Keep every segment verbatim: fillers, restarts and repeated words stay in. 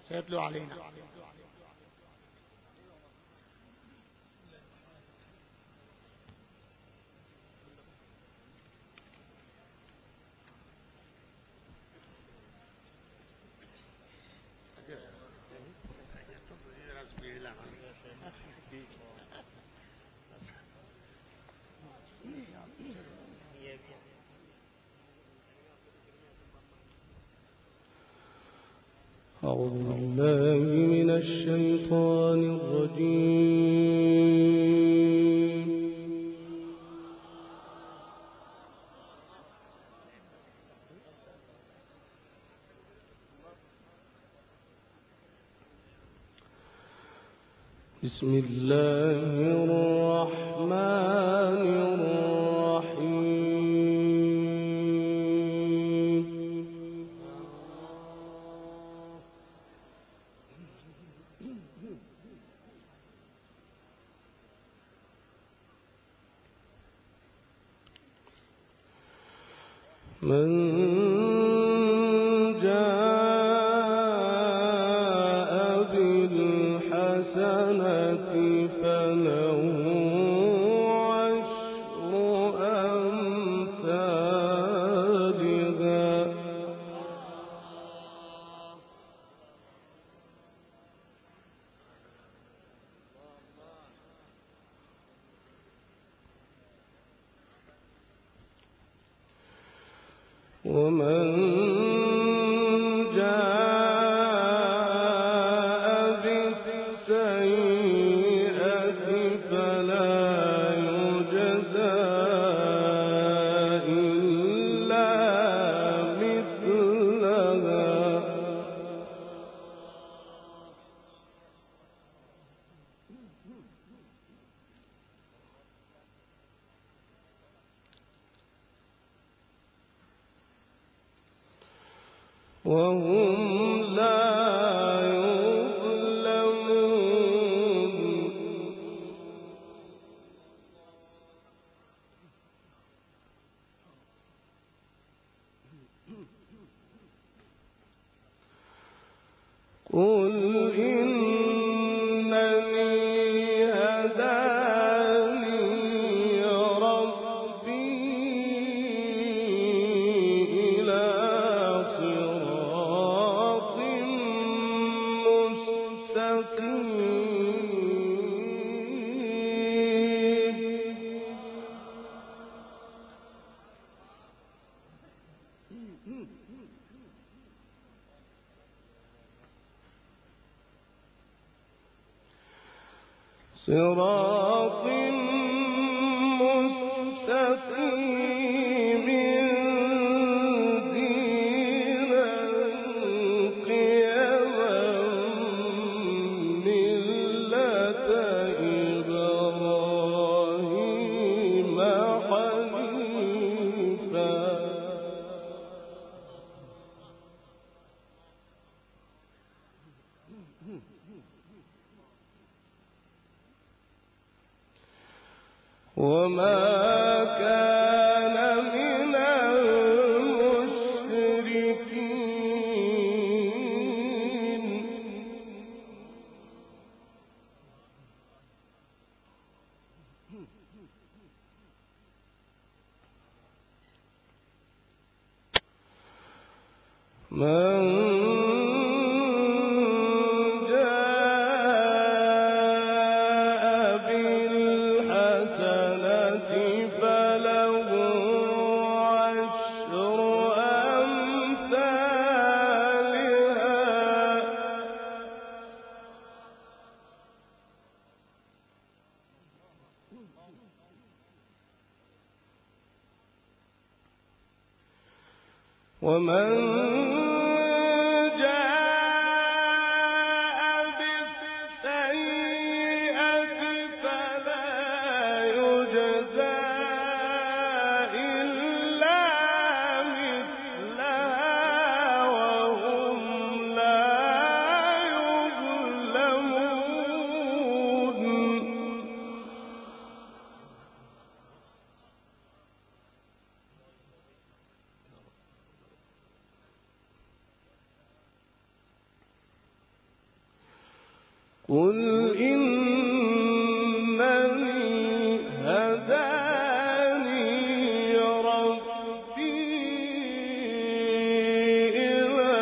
سيتلو علينا. أعوذ بالله من الشيطان الرجيم. بسم الله الرحمن الرحيم. من جاء بالحسنة فله عشر أمثالها ومن جاء بالسيئة فلا يجزى إلا مثلها وهم لا يظلمون. قل إنني هداني ربي إلى صراط مستقيم. صراط مستقيم دينا قيما ملة إبراهيم حنيفا وما كان من المشركين. من جاء بالحسنة فله عشر أمثالها ومن جاء بالسيئة فلا يجزى إلا مثلها وهم لا يظلمون. قل إنني هداني ربي إلى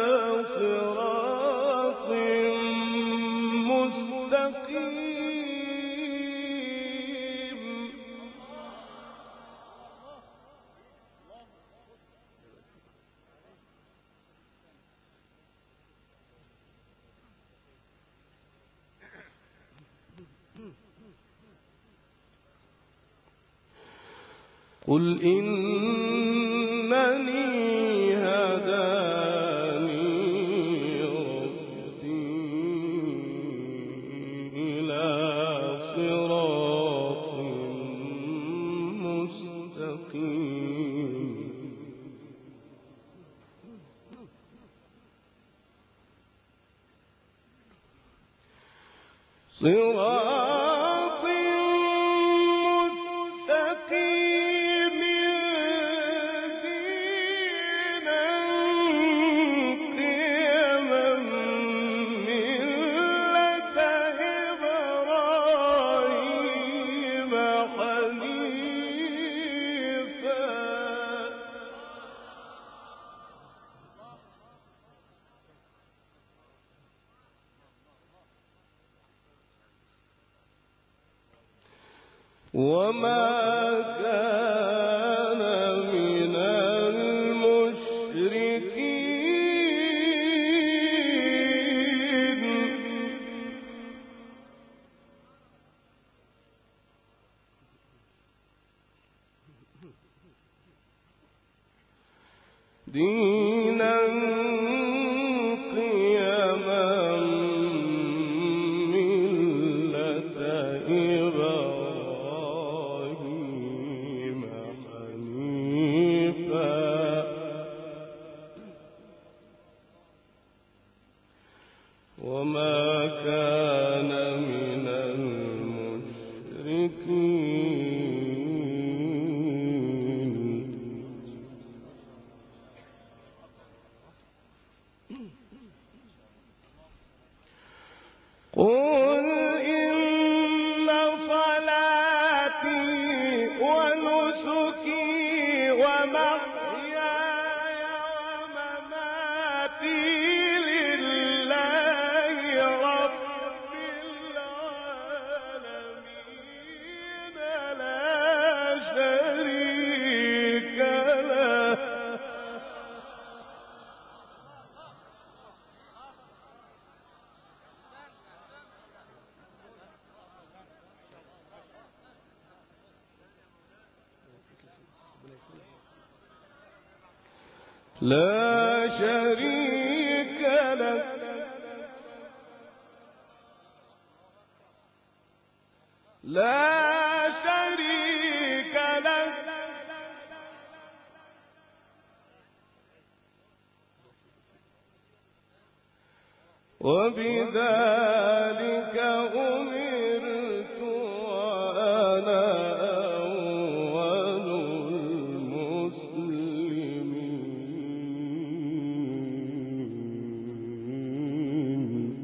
صراط مستقيم. قل إنني هداني ربي إلى صراط مستقيم. صراط مستقيم دينا قيما ملة إبراهيم حنيفا. وما كان من المشركين. دينا قيما ملة إبراهيم حنيفا وما كان من المشركين. قل إن صلاتي ونسكي ومحياي ومماتي لله رب العالمين لا شريك له. لا شريك له. لا شريك له. وبذلك أمرت وأنا أول المسلمين.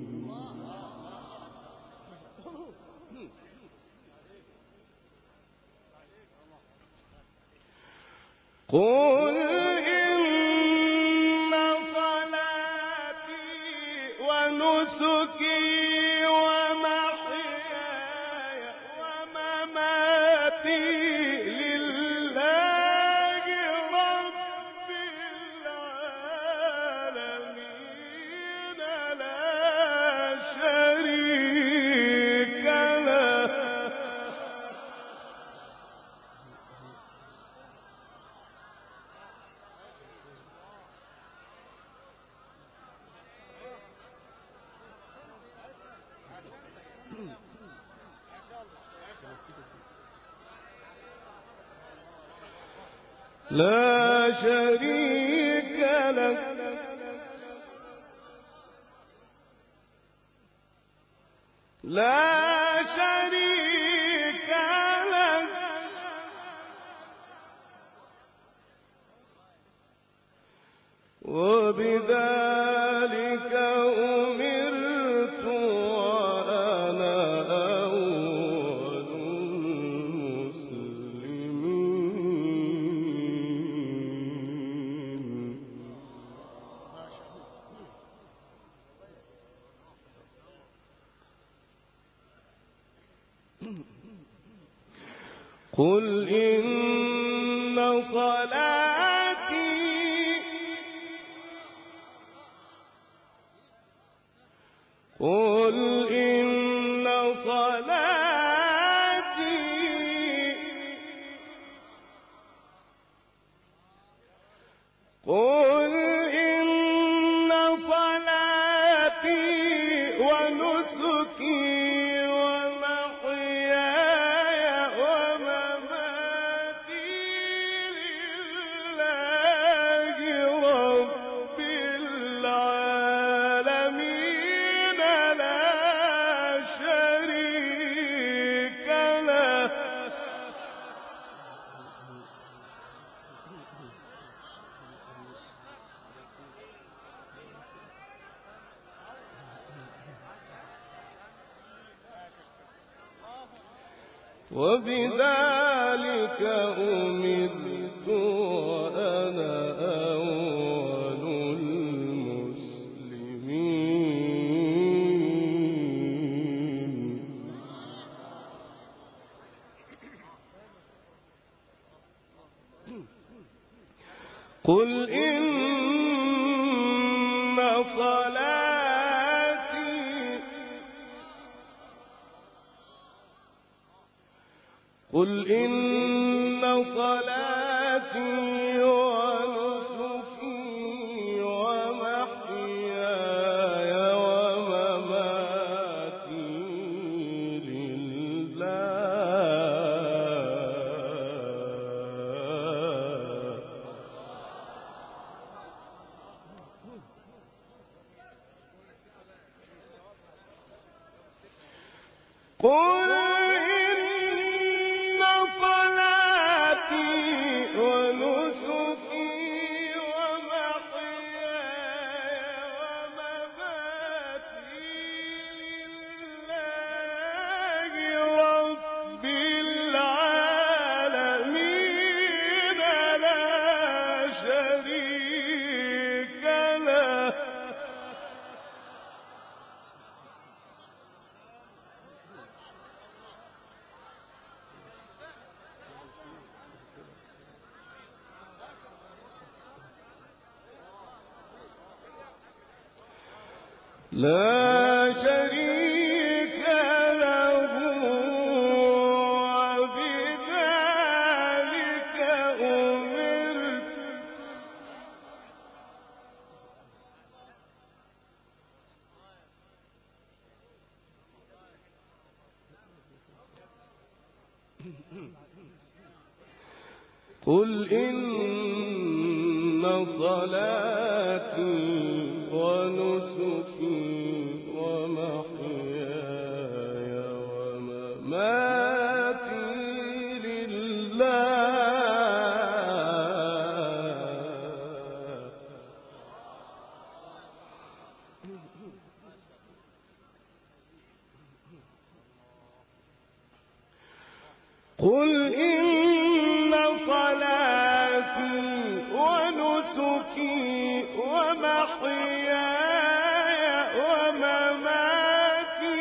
قل إن صلاتي ونسكي ومحياي ومماتي لله رب العالمين لا شريك له. لا شريك له. لا شريك له. وبذلك أمرت قل إن صلاتي قل إن صلاتي قل إن صلاتي ونسكي وبذلك أمرت وأنا أول المسلمين. قل إن صلاتي قل إن صلاتي ونسكي ومحياي ومماتي لله قل لا شريك له وبذلك أمرت قل إن صلاتي ونسكي ومحياي ومماتي لله قل إن صلاتي ونسكي ومحياي ومماتي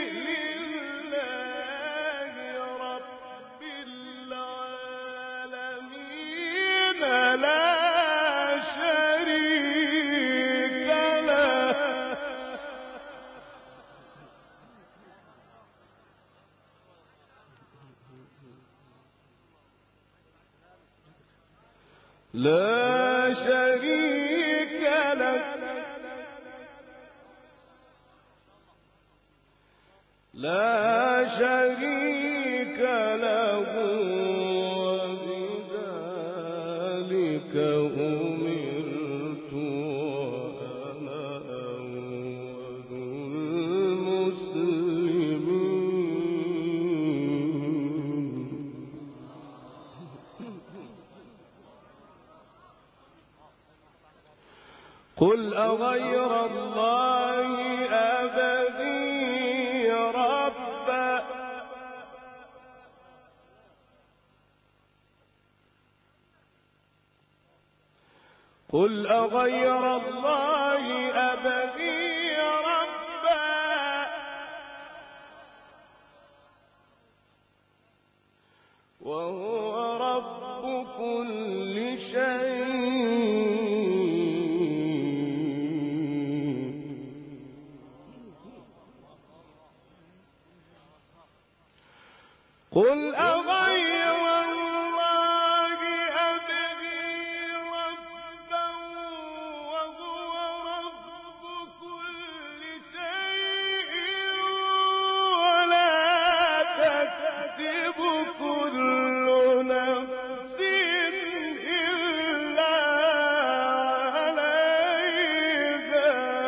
لله رب العالمين لا شريك له لا شريك لك لا شريك له وبذلك أمرت وأنا أول المسلمين. قل أغير الله أبغي ربا قل أغير الله أبغي ربا قل أغير الله أبغي ربا وهو رب كل شيء ولا تكسب كل نفس إلا عليها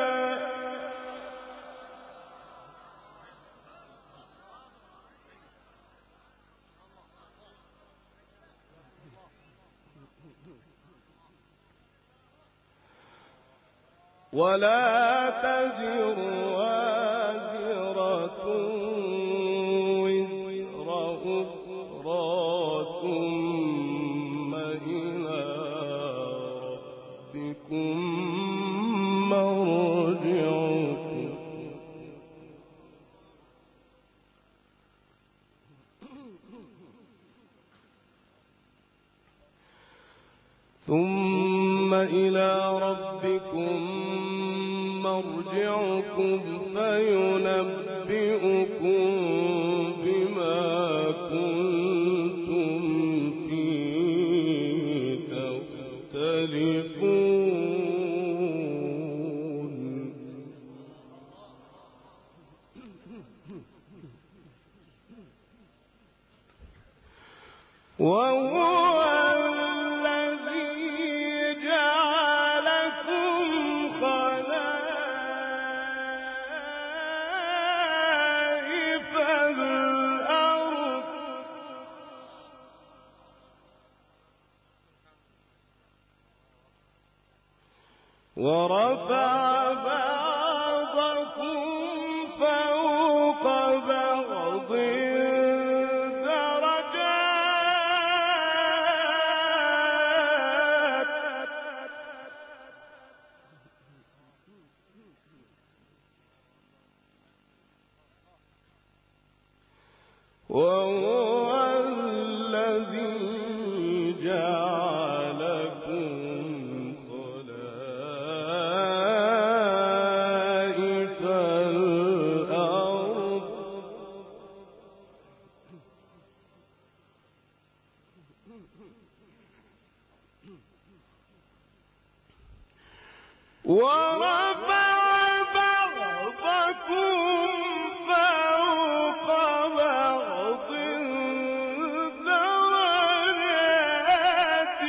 ولا تزر وازرة وزر أخرى ثم إلى ربكم مرجعكم ثم إلى ربكم مرجعكم فينبئكم بما كنتم فيه تختلفون وهو ورفع بعضكم فوق بعض درجات وهو الذي جعلكم ورفع بعضكم فوق بعض درجات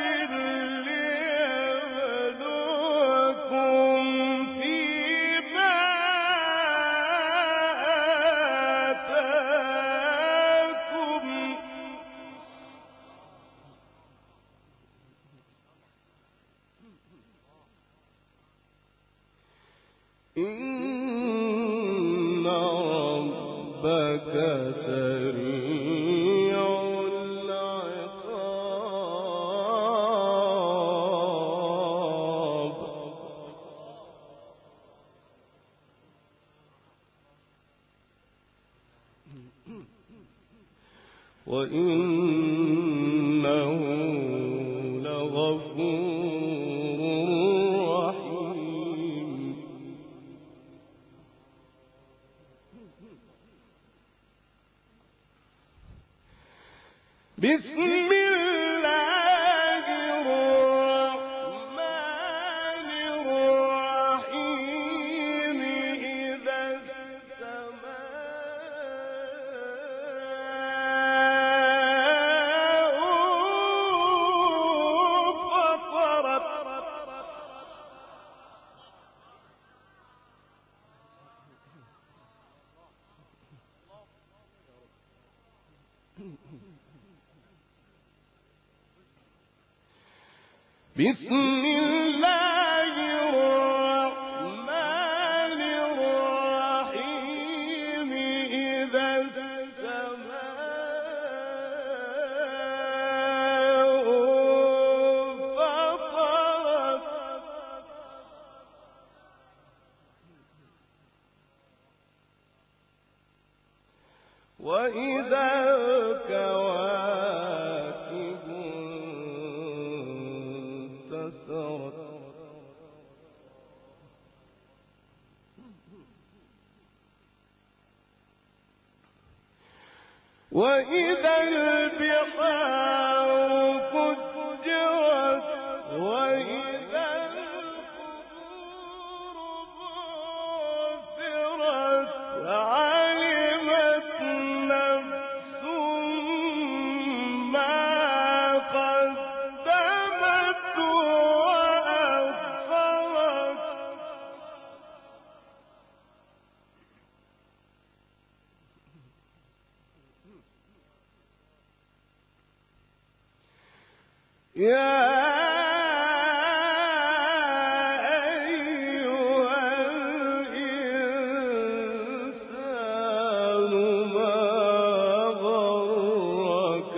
ليبلوكم فيما آتاكم إن ربك سريع العقاب وإنه لغفور رحيم بسم الله الرحمن الرحيم إذا السماء فطرت بسم الله الرحمن الرحيم إذا السماء فطرت وإذا الكواكب انتثرت وإذا البحار فجرت وإذا القبور بعثرت علمت نفس ما قدمت وأخرت يا أيها الإنسان ما غرك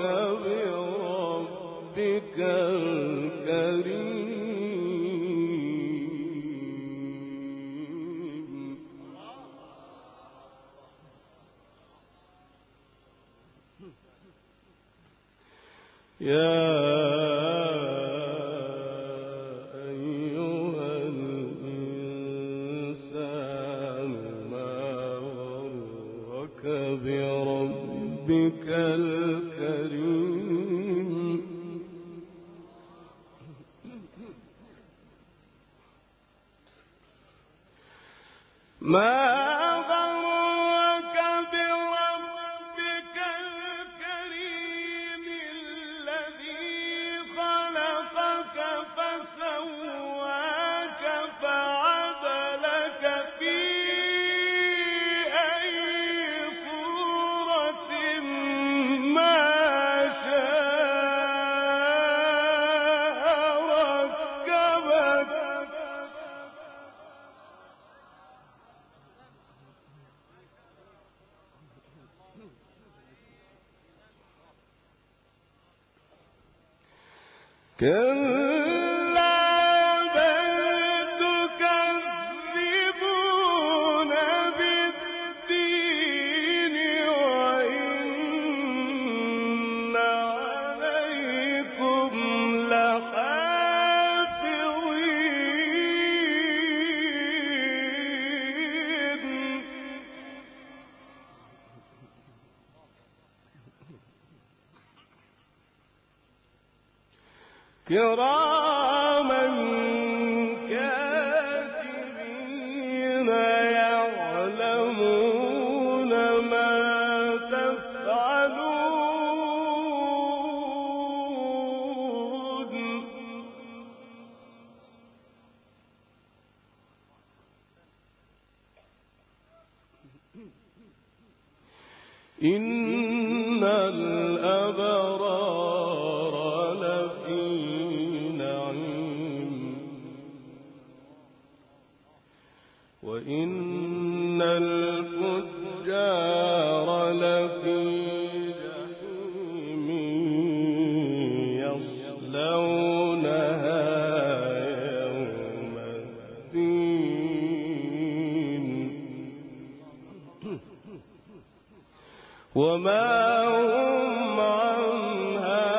بربك الكريم يا بربك الكريم ما غرك بربك الكريم الذي خلقك فسواك فعدلك في كلا بل تكذبون بالدين وإن عليكم لحافظين كراما كاتبين يعلمون ما تفعلون إن الأبرار لفي نعيم وإن الفجار لفي جحيم يصلونها يوم الدين وما هم عنها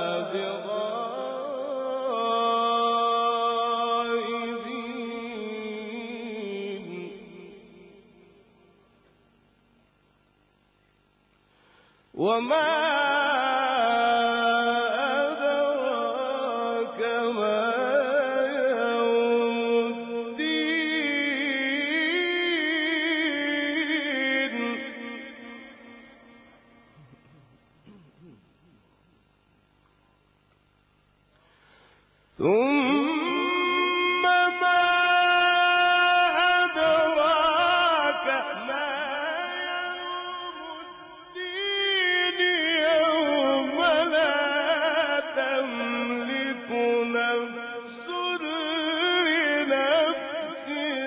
بغائبين وما أدراك ما يوم الدين ثم ما أدراك ما يوم الدين يوم لا تملك نفس لنفس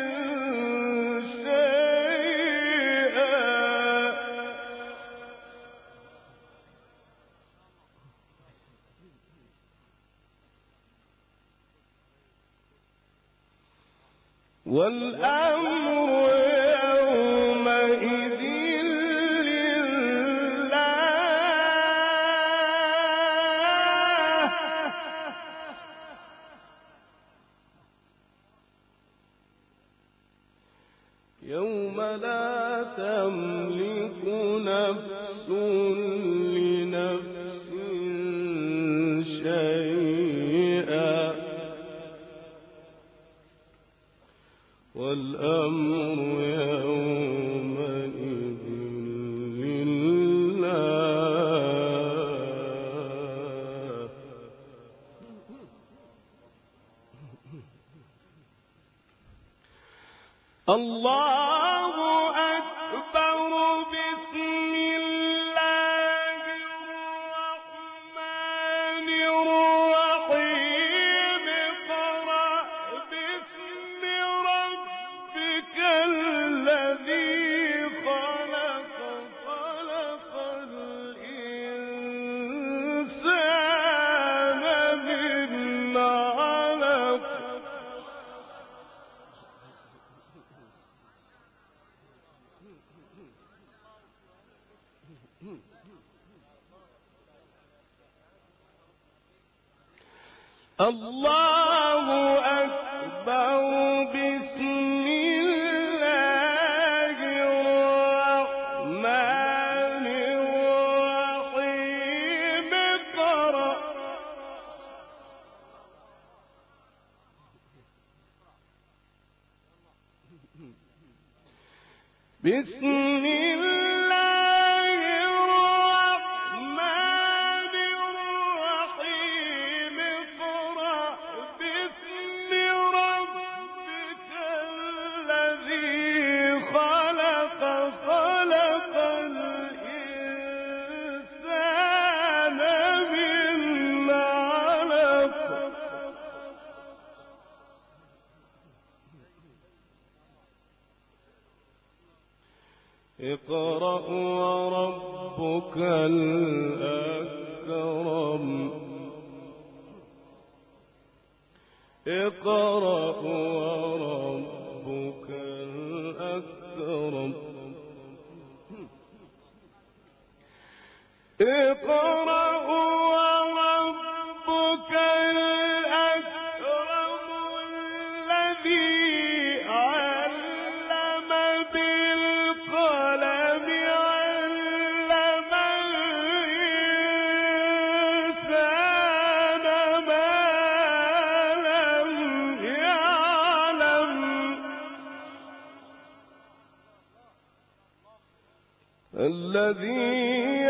شيئا والأمر يومئذ لله يوم لا تملك نفس لنفس شيئا والأمر يومئذ لله. الله أكبر. بسم الله الرحمن الرحيم. اقرأ باسم ربك الذي خلق. خلق الإنسان من علق. الله أكبر. بسم الله الرحمن الرحيم. اقرأ بسم الله الرحمن الرحيم. اقرأ باسم ربك الذي خلق. خلق الإنسان من علق. اقرأ وربك الأكرم. اقرأ وربك الأكرم. اقرأ وربك الأكرم الذي علم بالقلم. علم الإنسان ما لم يعلم. الذي